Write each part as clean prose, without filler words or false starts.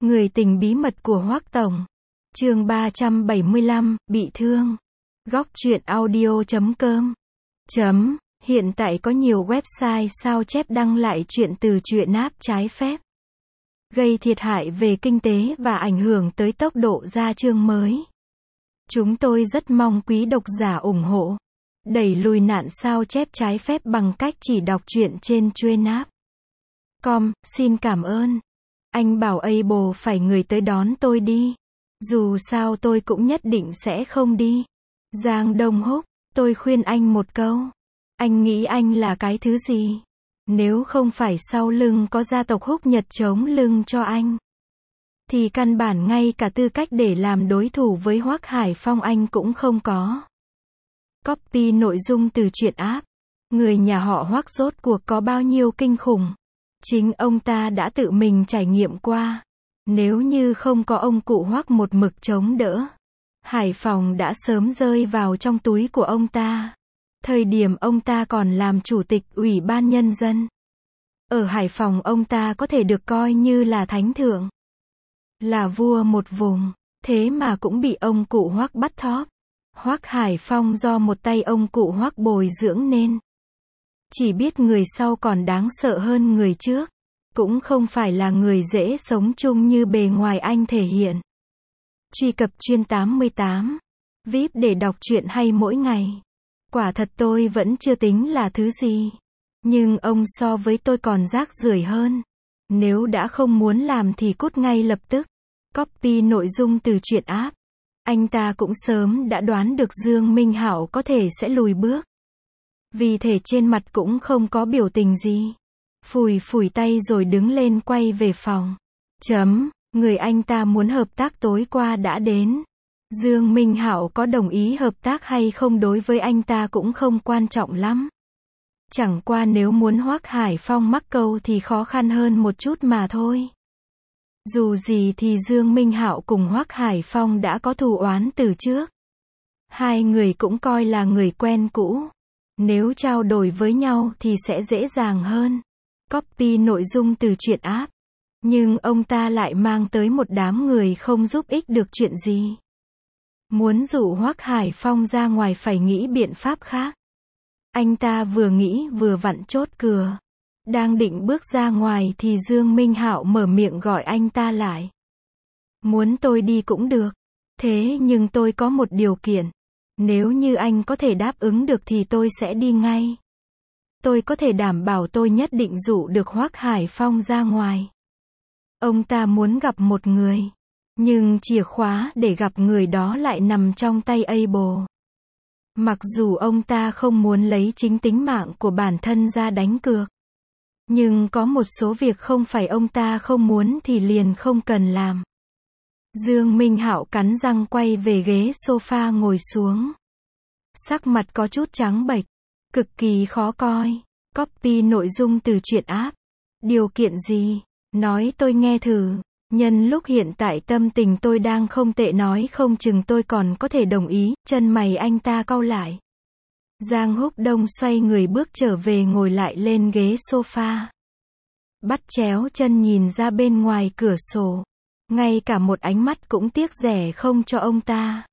Người tình bí mật của Hoắc Tổng. Chương 375, bị thương. Góc truyện audio.com. Hiện tại có nhiều website sao chép đăng lại chuyện từ truyện app trái phép, gây thiệt hại về kinh tế và ảnh hưởng tới tốc độ ra chương mới. Chúng tôi rất mong quý độc giả ủng hộ, đẩy lùi nạn sao chép trái phép bằng cách chỉ đọc truyện trên truyện.com. Xin cảm ơn. Anh bảo Able phải người tới đón tôi đi. Dù sao tôi cũng nhất định sẽ không đi. Giang Đông Húc, tôi khuyên anh một câu. Anh nghĩ anh là cái thứ gì? Nếu không phải sau lưng có gia tộc Húc Nhật chống lưng cho anh, thì căn bản ngay cả tư cách để làm đối thủ với Hoắc Hải Phong anh cũng không có. Copy nội dung từ truyện app. Người nhà họ Hoắc rốt cuộc có bao nhiêu kinh khủng? Chính ông ta đã tự mình trải nghiệm qua. Nếu như không có ông cụ Hoắc một mực chống đỡ, Hải Phòng đã sớm rơi vào trong túi của ông ta. Thời điểm ông ta còn làm chủ tịch Ủy ban Nhân dân. Ở Hải Phòng ông ta có thể được coi như là thánh thượng, là vua một vùng. Thế mà cũng bị ông cụ Hoắc bắt thóp. Hoắc Hải Phong do một tay ông cụ Hoắc bồi dưỡng nên. Chỉ biết người sau còn đáng sợ hơn người trước. Cũng không phải là người dễ sống chung như bề ngoài anh thể hiện. Truy cập chuyên 88 VIP để đọc truyện hay mỗi ngày. Quả thật tôi vẫn chưa tính là thứ gì. Nhưng ông so với tôi còn rác rưởi hơn. Nếu đã không muốn làm thì cút ngay lập tức. Copy nội dung từ truyện app. Anh ta cũng sớm đã đoán được Dương Minh Hạo có thể sẽ lùi bước. Vì thể trên mặt cũng không có biểu tình gì. Phủi phủi tay rồi đứng lên quay về phòng. Người anh ta muốn hợp tác tối qua đã đến. Dương Minh Hạo có đồng ý hợp tác hay không đối với anh ta cũng không quan trọng lắm. Chẳng qua nếu muốn Hoắc Hải Phong mắc câu thì khó khăn hơn một chút mà thôi. Dù gì thì Dương Minh Hạo cùng Hoắc Hải Phong đã có thù oán từ trước. Hai người cũng coi là người quen cũ. Nếu trao đổi với nhau thì sẽ dễ dàng hơn. Copy nội dung từ truyện app. Nhưng ông ta lại mang tới một đám người không giúp ích được chuyện gì. Muốn dụ Hoắc Hải Phong ra ngoài phải nghĩ biện pháp khác. Anh ta vừa nghĩ vừa vặn chốt cửa. Đang định bước ra ngoài thì Dương Minh Hạo mở miệng gọi anh ta lại. Muốn tôi đi cũng được. Thế nhưng tôi có một điều kiện. Nếu như anh có thể đáp ứng được thì tôi sẽ đi ngay. Tôi có thể đảm bảo tôi nhất định dụ được Hoắc Hải Phong ra ngoài. Ông ta muốn gặp một người. Nhưng chìa khóa để gặp người đó lại nằm trong tay Able. Mặc dù ông ta không muốn lấy chính tính mạng của bản thân ra đánh cược. Nhưng có một số việc không phải ông ta không muốn thì liền không cần làm. Dương Minh Hạo cắn răng quay về ghế sofa ngồi xuống. Sắc mặt có chút trắng bệch, cực kỳ khó coi. Copy nội dung từ truyện app. Điều kiện gì? Nói tôi nghe thử. Nhân lúc hiện tại tâm tình tôi đang không tệ nói không chừng tôi còn có thể đồng ý. Chân mày anh ta cau lại. Giang Húc Đông xoay người bước trở về ngồi lại lên ghế sofa. Bắt chéo chân nhìn ra bên ngoài cửa sổ. Ngay cả một ánh mắt cũng tiếc rẻ không cho ông ta.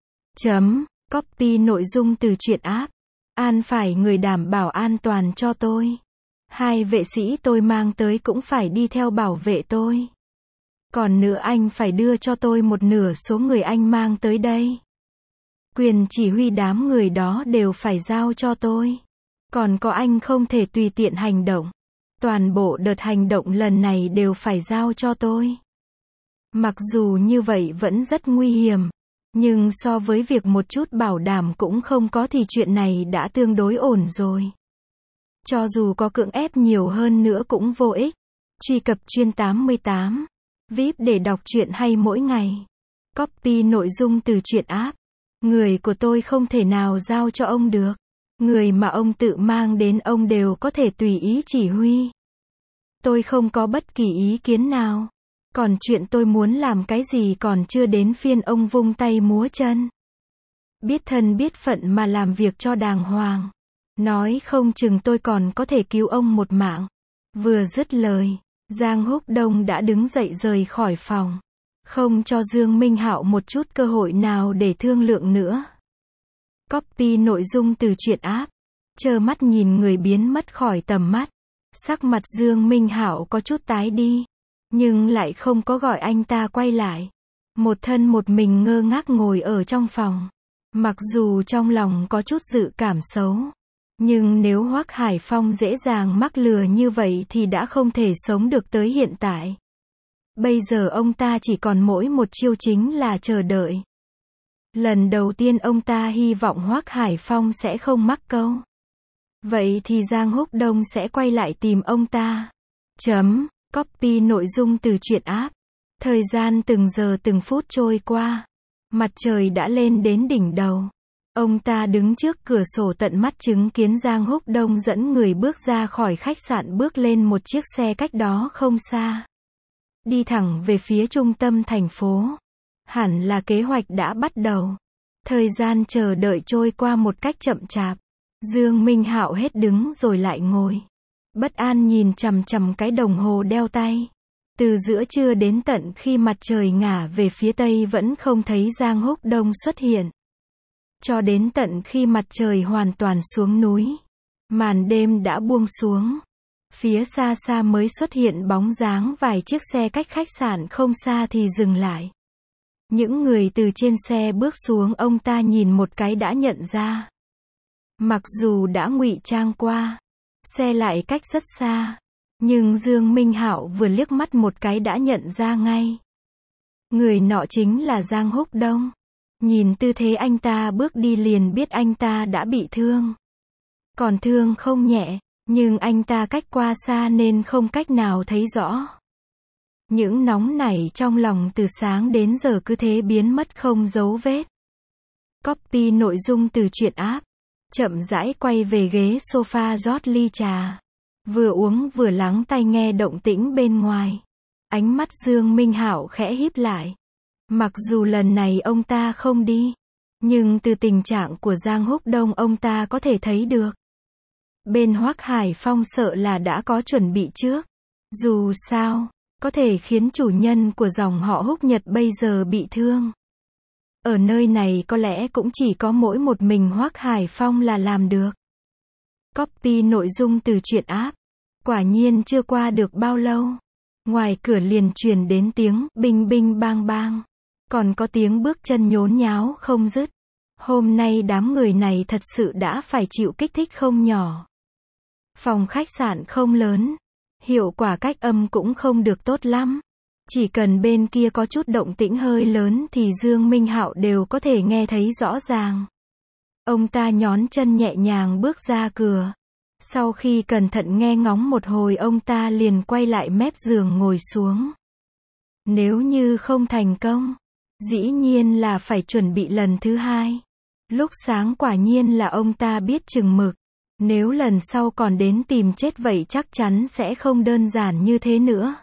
Copy nội dung từ truyện app. An phải người đảm bảo an toàn cho tôi. Hai vệ sĩ tôi mang tới cũng phải đi theo bảo vệ tôi. Còn nữa anh phải đưa cho tôi một nửa số người anh mang tới đây. Quyền chỉ huy đám người đó đều phải giao cho tôi. Còn có anh không thể tùy tiện hành động. Toàn bộ đợt hành động lần này đều phải giao cho tôi. Mặc dù như vậy vẫn rất nguy hiểm. Nhưng so với việc một chút bảo đảm cũng không có thì chuyện này đã tương đối ổn rồi. Cho dù có cưỡng ép nhiều hơn nữa cũng vô ích. Truy cập chuyên 88 VIP để đọc truyện hay mỗi ngày. Copy nội dung từ truyện app. Người của tôi không thể nào giao cho ông được. Người mà ông tự mang đến ông đều có thể tùy ý chỉ huy. Tôi không có bất kỳ ý kiến nào. Còn chuyện tôi muốn làm cái gì còn chưa đến phiên ông vung tay múa chân. Biết thân biết phận mà làm việc cho đàng hoàng. Nói không chừng tôi còn có thể cứu ông một mạng. Vừa dứt lời, Giang Húc Đông đã đứng dậy rời khỏi phòng, không cho Dương Minh Hạo một chút cơ hội nào để thương lượng nữa. Copy nội dung từ truyện app. Trơ mắt nhìn người biến mất khỏi tầm mắt. Sắc mặt Dương Minh Hạo có chút tái đi, nhưng lại không có gọi anh ta quay lại. Một thân một mình ngơ ngác ngồi ở trong phòng. Mặc dù trong lòng có chút dự cảm xấu, nhưng nếu Hoắc Hải Phong dễ dàng mắc lừa như vậy thì đã không thể sống được tới hiện tại. Bây giờ ông ta chỉ còn mỗi một chiêu, chính là chờ đợi. Lần đầu tiên ông ta hy vọng Hoắc Hải Phong sẽ không mắc câu. Vậy thì Giang Húc Đông sẽ quay lại tìm ông ta. Copy nội dung từ truyện app. Thời gian từng giờ từng phút trôi qua. Mặt trời đã lên đến đỉnh đầu. Ông ta đứng trước cửa sổ tận mắt chứng kiến Giang Húc Đông dẫn người bước ra khỏi khách sạn, bước lên một chiếc xe cách đó không xa. Đi thẳng về phía trung tâm thành phố. Hẳn là kế hoạch đã bắt đầu. Thời gian chờ đợi trôi qua một cách chậm chạp. Dương Minh Hạo hết đứng rồi lại ngồi. Bất an nhìn chằm chằm cái đồng hồ đeo tay. Từ giữa trưa đến tận khi mặt trời ngả về phía tây vẫn không thấy Giang Húc Đông xuất hiện. Cho đến tận khi mặt trời hoàn toàn xuống núi, màn đêm đã buông xuống. Phía xa xa mới xuất hiện bóng dáng vài chiếc xe cách khách sạn không xa thì dừng lại. Những người từ trên xe bước xuống ông ta nhìn một cái đã nhận ra. Mặc dù đã ngụy trang qua, xe lại cách rất xa, nhưng Dương Minh Hạo vừa liếc mắt một cái đã nhận ra ngay. Người nọ chính là Giang Húc Đông. Nhìn tư thế anh ta bước đi liền biết anh ta đã bị thương. Còn thương không nhẹ, nhưng anh ta cách qua xa nên không cách nào thấy rõ. Những nóng nảy trong lòng từ sáng đến giờ cứ thế biến mất không dấu vết. Copy nội dung từ truyện app. Chậm rãi quay về ghế sofa rót ly trà. Vừa uống vừa lắng tai nghe động tĩnh bên ngoài. Ánh mắt Dương Minh Hạo khẽ híp lại. Mặc dù lần này ông ta không đi, nhưng từ tình trạng của Giang Húc Đông ông ta có thể thấy được. Bên Hoắc Hải Phong sợ là đã có chuẩn bị trước. Dù sao, có thể khiến chủ nhân của dòng họ Húc Nhật bây giờ bị thương. Ở nơi này có lẽ cũng chỉ có mỗi một mình Hoắc Hải Phong là làm được. Copy nội dung từ truyện app. Quả nhiên chưa qua được bao lâu, ngoài cửa liền truyền đến tiếng binh binh bang bang. Còn có tiếng bước chân nhốn nháo không dứt. Hôm nay đám người này thật sự đã phải chịu kích thích không nhỏ. Phòng khách sạn không lớn, hiệu quả cách âm cũng không được tốt lắm. Chỉ cần bên kia có chút động tĩnh hơi lớn thì Dương Minh Hạo đều có thể nghe thấy rõ ràng. Ông ta nhón chân nhẹ nhàng bước ra cửa. Sau khi cẩn thận nghe ngóng một hồi ông ta liền quay lại mép giường ngồi xuống. Nếu như không thành công, dĩ nhiên là phải chuẩn bị lần thứ hai. Lúc sáng quả nhiên là ông ta biết chừng mực. Nếu lần sau còn đến tìm chết vậy chắc chắn sẽ không đơn giản như thế nữa.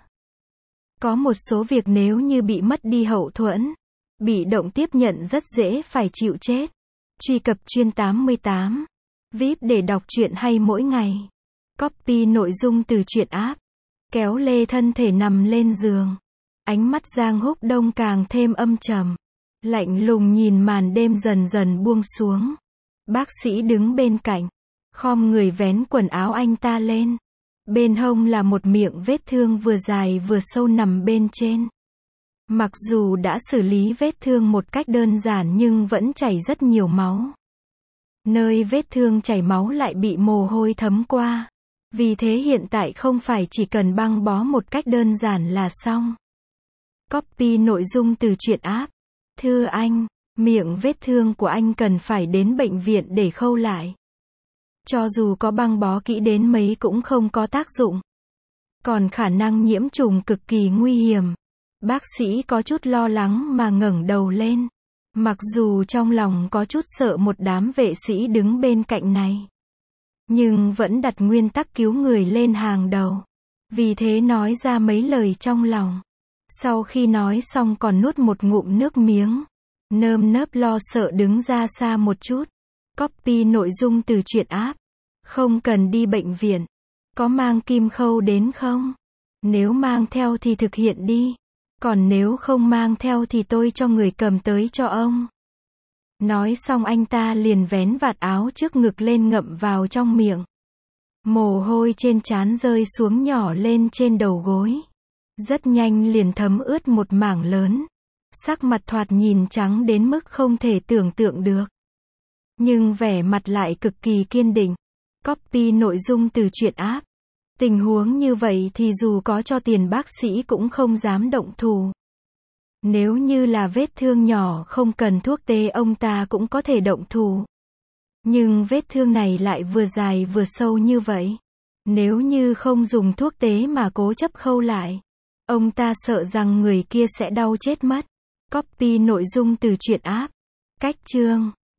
Có một số việc nếu như bị mất đi hậu thuẫn, bị động tiếp nhận rất dễ phải chịu chết. Truy cập chuyên 88 VIP để đọc truyện hay mỗi ngày. Copy nội dung từ truyện app. Kéo lê thân thể nằm lên giường. Ánh mắt Giang Húc Đông càng thêm âm trầm. Lạnh lùng nhìn màn đêm dần dần buông xuống. Bác sĩ đứng bên cạnh, khom người vén quần áo anh ta lên. Bên hông là một miệng vết thương vừa dài vừa sâu nằm bên trên. Mặc dù đã xử lý vết thương một cách đơn giản nhưng vẫn chảy rất nhiều máu. Nơi vết thương chảy máu lại bị mồ hôi thấm qua. Vì thế hiện tại không phải chỉ cần băng bó một cách đơn giản là xong. Copy nội dung từ truyện app. Thưa anh, miệng vết thương của anh cần phải đến bệnh viện để khâu lại. Cho dù có băng bó kỹ đến mấy cũng không có tác dụng. Còn khả năng nhiễm trùng cực kỳ nguy hiểm. Bác sĩ có chút lo lắng mà ngẩng đầu lên. Mặc dù trong lòng có chút sợ một đám vệ sĩ đứng bên cạnh này, nhưng vẫn đặt nguyên tắc cứu người lên hàng đầu. Vì thế nói ra mấy lời trong lòng. Sau khi nói xong còn nuốt một ngụm nước miếng. Nơm nớp lo sợ đứng ra xa một chút. Copy nội dung từ truyện app. Không cần đi bệnh viện. Có mang kim khâu đến không? Nếu mang theo thì thực hiện đi. Còn nếu không mang theo thì tôi cho người cầm tới cho ông. Nói xong anh ta liền vén vạt áo trước ngực lên ngậm vào trong miệng. Mồ hôi trên trán rơi xuống nhỏ lên trên đầu gối. Rất nhanh liền thấm ướt một mảng lớn. Sắc mặt thoạt nhìn trắng đến mức không thể tưởng tượng được. Nhưng vẻ mặt lại cực kỳ kiên định. Copy nội dung từ truyện app. Tình huống như vậy thì dù có cho tiền bác sĩ cũng không dám động thủ. Nếu như là vết thương nhỏ không cần thuốc tê ông ta cũng có thể động thủ. Nhưng vết thương này lại vừa dài vừa sâu như vậy. Nếu như không dùng thuốc tế mà cố chấp khâu lại, ông ta sợ rằng người kia sẽ đau chết mất. Copy nội dung từ truyện app. Cách chương